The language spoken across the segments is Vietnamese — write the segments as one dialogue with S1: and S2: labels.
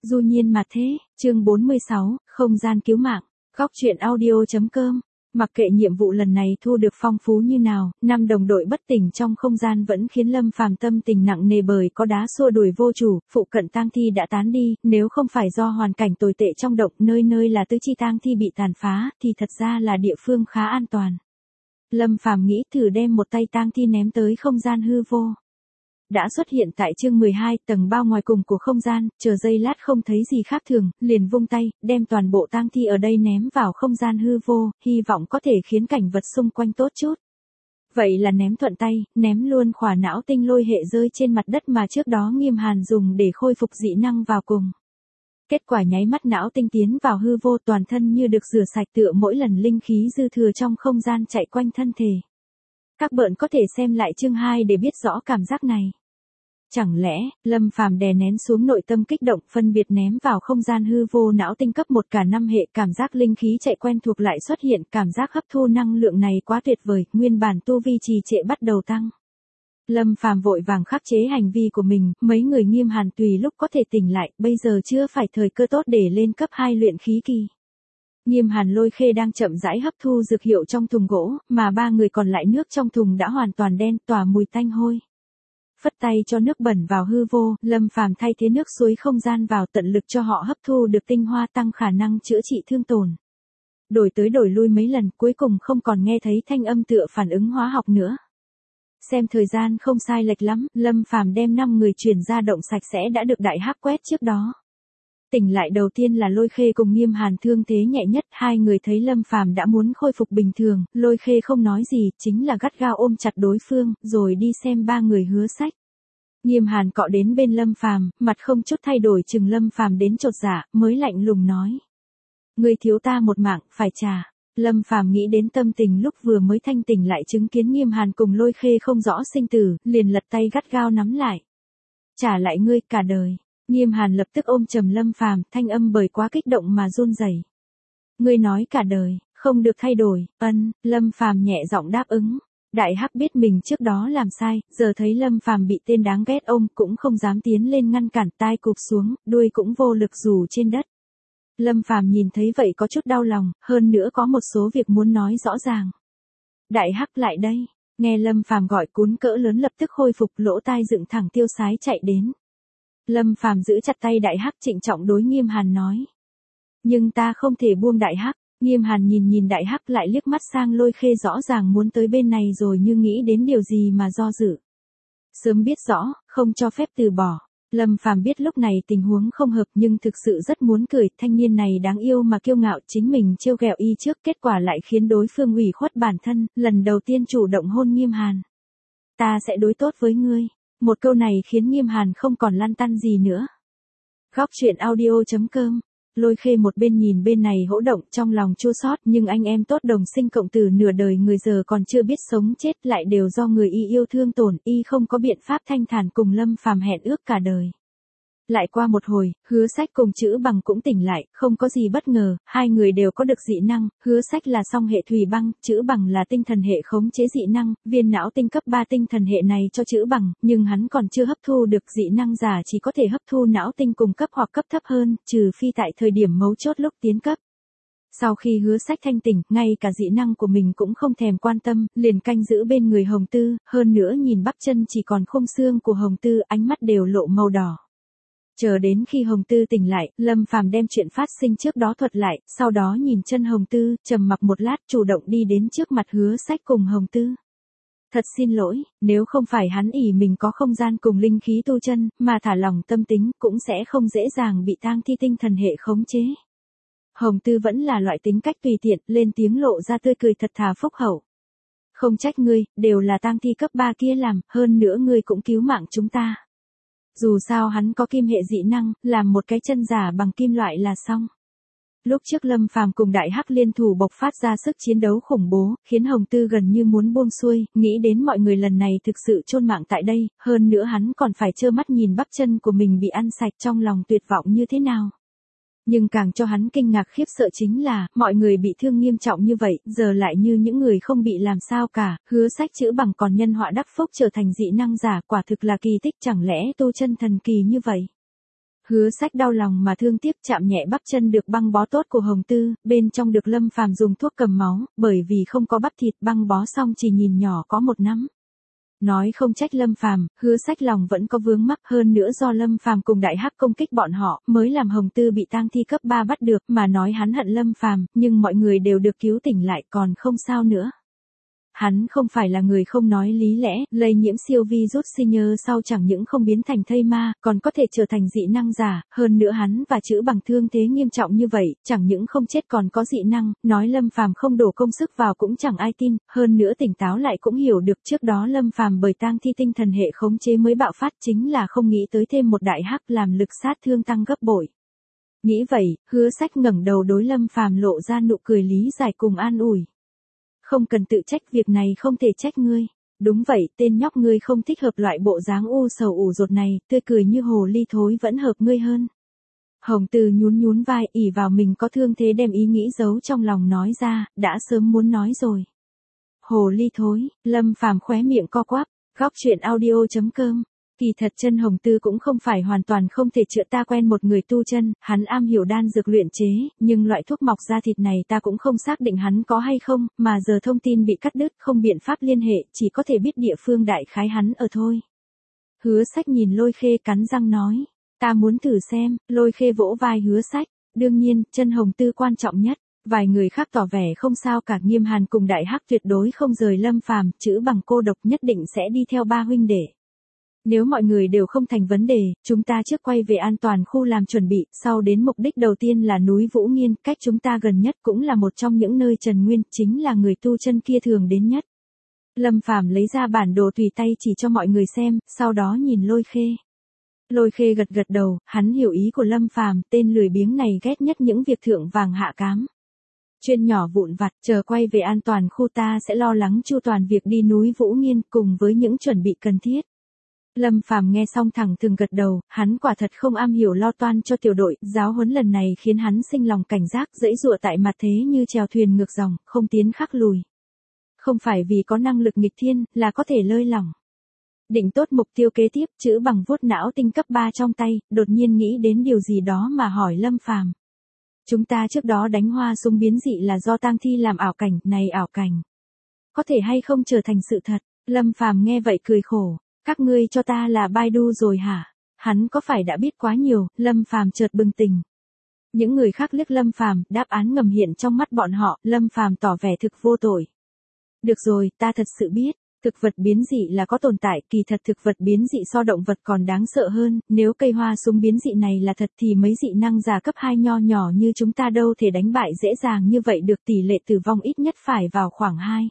S1: Du nhiên mà thế, chương 46, không gian cứu mạng, góc truyện audio.com. Mặc kệ nhiệm vụ lần này thu được phong phú như nào, 5 đồng đội bất tỉnh trong không gian vẫn khiến Lâm Phàm tâm tình nặng nề bởi có đá xua đuổi vô chủ, phụ cận tang thi đã tán đi, nếu không phải do hoàn cảnh tồi tệ trong động, nơi nơi là tứ chi tang thi bị tàn phá, thì thật ra là địa phương khá an toàn. Lâm Phàm nghĩ thử đem một tay tang thi ném tới không gian hư vô. Đã xuất hiện tại chương 12, tầng bao ngoài cùng của không gian, chờ giây lát không thấy gì khác thường, liền vung tay, đem toàn bộ tang thi ở đây ném vào không gian hư vô, hy vọng có thể khiến cảnh vật xung quanh tốt chút. Vậy là ném thuận tay, ném luôn khỏa não tinh lôi hệ rơi trên mặt đất mà trước đó Nghiêm Hàn dùng để khôi phục dị năng vào cùng. Kết quả nháy mắt não tinh tiến vào hư vô, toàn thân như được rửa sạch, tựa mỗi lần linh khí dư thừa trong không gian chạy quanh thân thể. Các bạn có thể xem lại chương 2 để biết rõ cảm giác này. Chẳng lẽ, Lâm Phàm đè nén xuống nội tâm kích động, phân biệt ném vào không gian hư vô não tinh cấp 1 cả 5 hệ, cảm giác linh khí chạy quen thuộc lại xuất hiện, cảm giác hấp thu năng lượng này quá tuyệt vời, nguyên bản tu vi trì trệ bắt đầu tăng. Lâm Phàm vội vàng khắc chế hành vi của mình, mấy người Nghiêm Hàn tùy lúc có thể tỉnh lại, bây giờ chưa phải thời cơ tốt để lên cấp 2 luyện khí kỳ. Nghiêm Hàn Lôi Khê đang chậm rãi hấp thu dược hiệu trong thùng gỗ, mà 3 người còn lại nước trong thùng đã hoàn toàn đen, tỏa mùi tanh hôi. Phất tay cho nước bẩn vào hư vô, Lâm Phàm thay thế nước suối không gian vào, tận lực cho họ hấp thu được tinh hoa, tăng khả năng chữa trị thương tổn. Đổi tới đổi lui mấy lần, cuối cùng không còn nghe thấy thanh âm tựa phản ứng hóa học nữa. Xem thời gian không sai lệch lắm, Lâm Phàm đem 5 người chuyển ra động sạch sẽ đã được Đại Hắc quét trước đó. Tỉnh lại đầu tiên là Lôi Khê cùng Nghiêm Hàn, thương thế nhẹ nhất, hai người thấy Lâm Phàm đã muốn khôi phục bình thường, Lôi Khê không nói gì, chính là gắt gao ôm chặt đối phương, rồi đi xem 3 người Hứa Sách. Nghiêm Hàn cọ đến bên Lâm Phàm, mặt không chút thay đổi chừng Lâm Phàm đến chột dạ, mới lạnh lùng nói: "Ngươi thiếu ta một mạng, phải trả." Lâm Phàm nghĩ đến tâm tình lúc vừa mới thanh tỉnh lại chứng kiến Nghiêm Hàn cùng Lôi Khê không rõ sinh tử, liền lật tay gắt gao nắm lại. "Trả lại ngươi cả đời." Nghiêm Hàn lập tức ôm chầm Lâm Phàm, thanh âm bởi quá kích động mà run rẩy. "Ngươi nói cả đời, không được thay đổi." Lâm Phàm nhẹ giọng đáp ứng. Đại Hắc biết mình trước đó làm sai, giờ thấy Lâm Phàm bị tên đáng ghét ôm cũng không dám tiến lên ngăn cản, tai cụp xuống, đuôi cũng vô lực rủ trên đất. Lâm Phàm nhìn thấy vậy có chút đau lòng, hơn nữa có một số việc muốn nói rõ ràng. "Đại Hắc lại đây." Nghe Lâm Phàm gọi, Cún cỡ lớn lập tức khôi phục, lỗ tai dựng thẳng tiêu sái chạy đến. Lâm Phàm giữ chặt tay Đại Hắc, trịnh trọng đối Nghiêm Hàn nói: "Nhưng ta không thể buông Đại Hắc." Nghiêm Hàn nhìn Đại Hắc, lại liếc mắt sang Lôi Khê, rõ ràng muốn tới bên này rồi nhưng nghĩ đến điều gì mà do dự. Sớm biết rõ, không cho phép từ bỏ. Lâm Phàm biết lúc này tình huống không hợp nhưng thực sự rất muốn cười, thanh niên này đáng yêu mà kiêu ngạo, chính mình trêu ghẹo y trước, kết quả lại khiến đối phương ủy khuất bản thân, lần đầu tiên chủ động hôn Nghiêm Hàn. "Ta sẽ đối tốt với ngươi." Một câu này khiến Nghiêm Hàn không còn lăn tăn gì nữa. Góc truyện audio.com. Lôi Khê một bên nhìn bên này hỗn động, trong lòng chua xót, nhưng anh em tốt đồng sinh cộng tử nửa đời người giờ còn chưa biết sống chết, lại đều do người y yêu thương tổn, y không có biện pháp thanh thản cùng Lâm Phàm hẹn ước cả đời. Lại qua một hồi, Hứa Sách cùng Chữ Bằng cũng tỉnh lại, không có gì bất ngờ, hai người đều có được dị năng, Hứa Sách là song hệ thủy băng, Chữ Bằng là tinh thần hệ khống chế dị năng, viên não tinh cấp 3 tinh thần hệ này cho Chữ Bằng, nhưng hắn còn chưa hấp thu được, dị năng giả chỉ có thể hấp thu não tinh cùng cấp hoặc cấp thấp hơn, trừ phi tại thời điểm mấu chốt lúc tiến cấp. Sau khi Hứa Sách thanh tỉnh, ngay cả dị năng của mình cũng không thèm quan tâm, liền canh giữ bên người Hồng Tư, hơn nữa nhìn bắp chân chỉ còn khung xương của Hồng Tư, ánh mắt đều lộ màu đỏ. Chờ đến khi Hồng Tư tỉnh lại, Lâm Phàm đem chuyện phát sinh trước đó thuật lại, sau đó nhìn chân Hồng Tư, trầm mặc một lát, chủ động đi đến trước mặt Hứa Sách cùng Hồng Tư. "Thật xin lỗi, nếu không phải hắn ỷ mình có không gian cùng linh khí tu chân, mà thả lỏng tâm tính, cũng sẽ không dễ dàng bị tang thi tinh thần hệ khống chế." Hồng Tư vẫn là loại tính cách tùy tiện, lên tiếng lộ ra tươi cười thật thà phúc hậu. "Không trách ngươi, đều là tang thi cấp 3 kia làm, hơn nữa ngươi cũng cứu mạng chúng ta. Dù sao hắn có kim hệ dị năng, làm một cái chân giả bằng kim loại là xong." Lúc trước Lâm Phàm cùng Đại Hắc liên thủ bộc phát ra sức chiến đấu khủng bố, khiến Hồng Tư gần như muốn buông xuôi, nghĩ đến mọi người lần này thực sự chôn mạng tại đây, hơn nữa hắn còn phải trơ mắt nhìn bắp chân của mình bị ăn sạch, trong lòng tuyệt vọng như thế nào. Nhưng càng cho hắn kinh ngạc khiếp sợ chính là, mọi người bị thương nghiêm trọng như vậy, giờ lại như những người không bị làm sao cả, Hứa Sách Chữ Bằng còn nhân họa đắc phúc trở thành dị năng giả, quả thực là kỳ tích, chẳng lẽ tu chân thần kỳ như vậy. Hứa Sách đau lòng mà thương tiếc, chạm nhẹ bắp chân được băng bó tốt của Hồng Tư, bên trong được Lâm Phàm dùng thuốc cầm máu, bởi vì không có bắp thịt, băng bó xong chỉ nhìn nhỏ có một nắm. Nói không trách Lâm Phàm, Hứa Sách lòng vẫn có vướng mắc, hơn nữa do Lâm Phàm cùng Đại Hắc công kích bọn họ, mới làm Hồng Tư bị tang thi cấp 3 bắt được, mà nói hắn hận Lâm Phàm, nhưng mọi người đều được cứu tỉnh lại, còn không sao nữa. Hắn không phải là người không nói lý lẽ, lây nhiễm siêu virus senior sau chẳng những không biến thành thây ma, còn có thể trở thành dị năng giả, hơn nữa hắn và Chữ Bằng thương thế nghiêm trọng như vậy, chẳng những không chết còn có dị năng, nói Lâm Phàm không đổ công sức vào cũng chẳng ai tin, hơn nữa tỉnh táo lại cũng hiểu được trước đó Lâm Phàm bởi tang thi tinh thần hệ khống chế mới bạo phát, chính là không nghĩ tới thêm một Đại Hắc làm lực sát thương tăng gấp bội. Nghĩ vậy, Hứa Sách ngẩng đầu đối Lâm Phàm lộ ra nụ cười lý giải cùng an ủi. Không cần tự trách, việc này không thể trách ngươi. Đúng vậy, tên nhóc ngươi không thích hợp loại bộ dáng u sầu ủ rột này, tươi cười như hồ ly thối vẫn hợp ngươi hơn. Hồng Từ nhún nhún vai, ỷ vào mình có thương thế đem ý nghĩ giấu trong lòng nói ra, đã sớm muốn nói rồi. Hồ ly thối, Lâm Phàm khóe miệng co quắp, góc truyện audio.com. Kỳ thật chân Hồng Tư cũng không phải hoàn toàn không thể chữa, ta quen một người tu chân, hắn am hiểu đan dược luyện chế, nhưng loại thuốc mọc ra thịt này ta cũng không xác định hắn có hay không, mà giờ thông tin bị cắt đứt, không biện pháp liên hệ, chỉ có thể biết địa phương đại khái hắn ở thôi. Hứa Sách nhìn Lôi Khê cắn răng nói, ta muốn thử xem. Lôi Khê vỗ vai Hứa Sách, đương nhiên, chân Hồng Tư quan trọng nhất. Vài người khác tỏ vẻ không sao cả, Nghiêm Hàn cùng Đại Hắc tuyệt đối không rời Lâm Phàm, Chữ Bằng cô độc nhất định sẽ đi theo ba huynh đệ. Nếu mọi người đều không thành vấn đề, chúng ta trước quay về an toàn khu làm chuẩn bị, sau đến mục đích đầu tiên là núi Vũ Nghiên, cách chúng ta gần nhất cũng là một trong những nơi Trần Nguyên, chính là người tu chân kia thường đến nhất. Lâm Phàm lấy ra bản đồ tùy tay chỉ cho mọi người xem, sau đó nhìn Lôi Khê. Lôi Khê gật gật đầu, hắn hiểu ý của Lâm Phàm, tên lười biếng này ghét nhất những việc thượng vàng hạ cám. Chuyên nhỏ vụn vặt, chờ quay về an toàn khu ta sẽ lo lắng chu toàn việc đi núi Vũ Nghiên cùng với những chuẩn bị cần thiết. Lâm Phàm nghe xong thẳng thừng gật đầu, hắn quả thật không am hiểu lo toan cho tiểu đội, giáo huấn lần này khiến hắn sinh lòng cảnh giác, giãy giụa tại mặt thế như chèo thuyền ngược dòng, không tiến khắc lùi. Không phải vì có năng lực nghịch thiên, là có thể lơi lỏng. Định tốt mục tiêu kế tiếp, Chữ Bằng vuốt não tinh cấp 3 trong tay, đột nhiên nghĩ đến điều gì đó mà hỏi Lâm Phàm. Chúng ta trước đó đánh hoa súng biến dị là do tang thi làm ảo cảnh, này ảo cảnh có thể hay không trở thành sự thật? Lâm Phàm nghe vậy cười khổ. Các ngươi cho ta là Baidu rồi hả? Hắn có phải đã biết quá nhiều? Lâm Phàm chợt bừng tỉnh. Những người khác liếc Lâm Phàm, đáp án ngầm hiện trong mắt bọn họ, Lâm Phàm tỏ vẻ thực vô tội. Được rồi, ta thật sự biết, thực vật biến dị là có tồn tại, kỳ thật thực vật biến dị so động vật còn đáng sợ hơn, nếu cây hoa súng biến dị này là thật thì mấy dị năng giả cấp 2 nho nhỏ như chúng ta đâu thể đánh bại dễ dàng như vậy được, tỷ lệ tử vong ít nhất phải vào khoảng 2.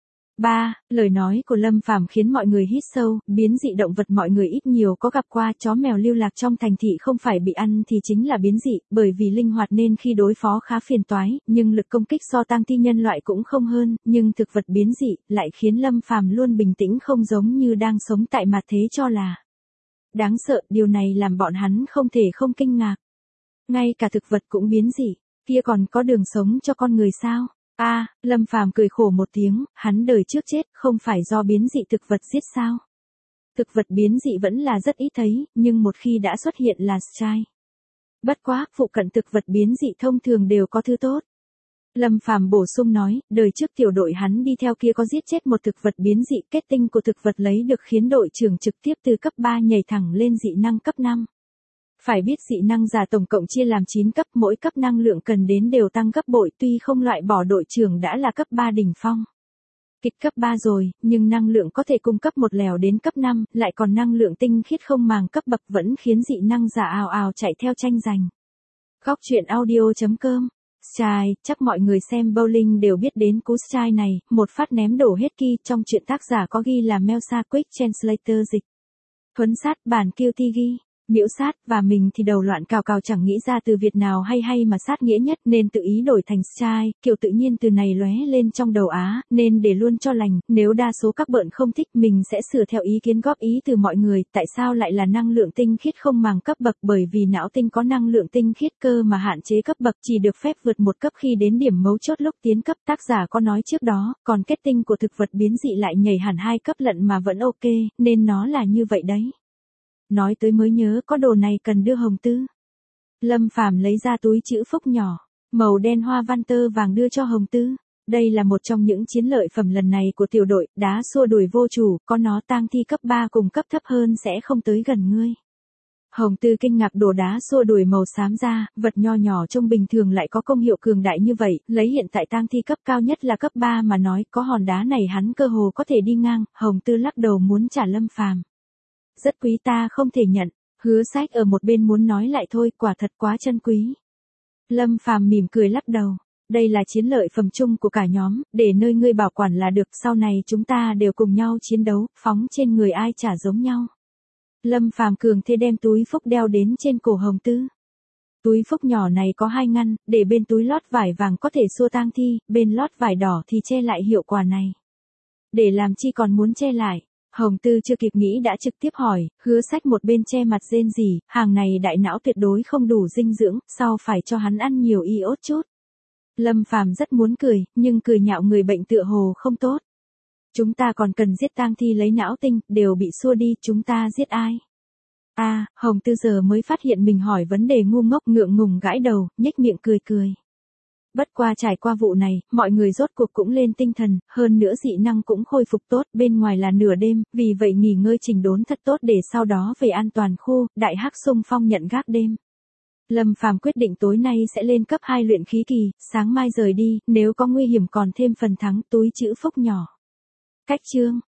S1: 3. Lời nói của Lâm Phàm khiến mọi người hít sâu, biến dị động vật mọi người ít nhiều có gặp qua, chó mèo lưu lạc trong thành thị không phải bị ăn thì chính là biến dị, bởi vì linh hoạt nên khi đối phó khá phiền toái, nhưng lực công kích so tang thi nhân loại cũng không hơn, nhưng thực vật biến dị lại khiến Lâm Phàm luôn bình tĩnh, không giống như đang sống tại mặt thế cho là đáng sợ, điều này làm bọn hắn không thể không kinh ngạc. Ngay cả thực vật cũng biến dị, kia còn có đường sống cho con người sao? Lâm Phàm cười khổ một tiếng, hắn đời trước chết, không phải do biến dị thực vật giết sao? Thực vật biến dị vẫn là rất ít thấy, nhưng một khi đã xuất hiện là sai. Bất quá, phụ cận thực vật biến dị thông thường đều có thứ tốt. Lâm Phàm bổ sung nói, đời trước tiểu đội hắn đi theo kia có giết chết một thực vật biến dị, kết tinh của thực vật lấy được khiến đội trưởng trực tiếp từ cấp 3 nhảy thẳng lên dị năng cấp 5. Phải biết dị năng giả tổng cộng chia làm 9 cấp, mỗi cấp năng lượng cần đến đều tăng gấp bội, tuy không loại bỏ đội trưởng đã là cấp 3 đỉnh phong. Kịch cấp 3 rồi, nhưng năng lượng có thể cung cấp một lèo đến cấp 5, lại còn năng lượng tinh khiết không màng cấp bậc vẫn khiến dị năng giả ào ào chạy theo tranh giành. Góc truyện audio.com. Style, chắc mọi người xem bowling đều biết đến cú style này, một phát ném đổ hết ki, trong truyện tác giả có ghi là Melsa Quick Translator dịch. Thuấn sát, bản QT ghi. Miễu sát, và mình thì đầu loạn cào cào chẳng nghĩ ra từ Việt nào hay mà sát nghĩa nhất nên tự ý đổi thành style, kiểu tự nhiên từ này lóe lên trong đầu nên để luôn cho lành, nếu đa số các bợn không thích mình sẽ sửa theo ý kiến góp ý từ mọi người, tại sao lại là năng lượng tinh khiết không màng cấp bậc, bởi vì não tinh có năng lượng tinh khiết cơ mà hạn chế cấp bậc, chỉ được phép vượt một cấp khi đến điểm mấu chốt lúc tiến cấp, tác giả có nói trước đó, còn kết tinh của thực vật biến dị lại nhảy hẳn 2 cấp lận mà vẫn ok, nên nó là như vậy đấy. Nói tới mới nhớ có đồ này cần đưa Hồng Tư. Lâm Phàm lấy ra túi chữ phúc nhỏ, màu đen hoa văn tơ vàng đưa cho Hồng Tư. Đây là một trong những chiến lợi phẩm lần này của tiểu đội, đá xua đuổi vô chủ, có nó tang thi cấp 3 cùng cấp thấp hơn sẽ không tới gần ngươi. Hồng Tư kinh ngạc đổ đá xua đuổi màu xám ra, vật nho nhỏ trông bình thường lại có công hiệu cường đại như vậy, lấy hiện tại tang thi cấp cao nhất là cấp 3 mà nói, có hòn đá này hắn cơ hồ có thể đi ngang. Hồng Tư lắc đầu muốn trả Lâm Phàm. Rất quý, ta không thể nhận. Hứa Sách ở một bên muốn nói lại thôi, quả thật quá chân quý. Lâm Phàm mỉm cười lắc đầu. Đây là chiến lợi phẩm chung của cả nhóm, để nơi ngươi bảo quản là được, sau này chúng ta đều cùng nhau chiến đấu, phóng trên người ai chả giống nhau. Lâm Phàm cường thế đem túi phúc đeo đến trên cổ Hồng Tư. Túi phúc nhỏ này có 2 ngăn, để bên túi lót vải vàng có thể xua tang thi, bên lót vải đỏ thì che lại hiệu quả này. Để làm chi còn muốn che lại? Hồng Tư chưa kịp nghĩ đã trực tiếp hỏi, Hứa Sách một bên che mặt rên rỉ, hàng này đại não tuyệt đối không đủ dinh dưỡng, sau phải cho hắn ăn nhiều iốt chút. Lâm Phàm rất muốn cười, nhưng cười nhạo người bệnh tựa hồ không tốt. Chúng ta còn cần giết tang thi lấy não tinh, đều bị xua đi, chúng ta giết ai? Hồng Tư giờ mới phát hiện mình hỏi vấn đề ngu ngốc, ngượng ngùng gãi đầu, nhếch miệng cười cười. Bất qua trải qua vụ này, mọi người rốt cuộc cũng lên tinh thần, hơn nữa dị năng cũng khôi phục tốt, bên ngoài là nửa đêm, vì vậy nghỉ ngơi chỉnh đốn thật tốt để sau đó về an toàn khu, đại hắc xung phong nhận gác đêm. Lâm Phàm quyết định tối nay sẽ lên cấp 2 luyện khí kỳ, sáng mai rời đi, nếu có nguy hiểm còn thêm phần thắng, túi chữ phúc nhỏ. Cách chương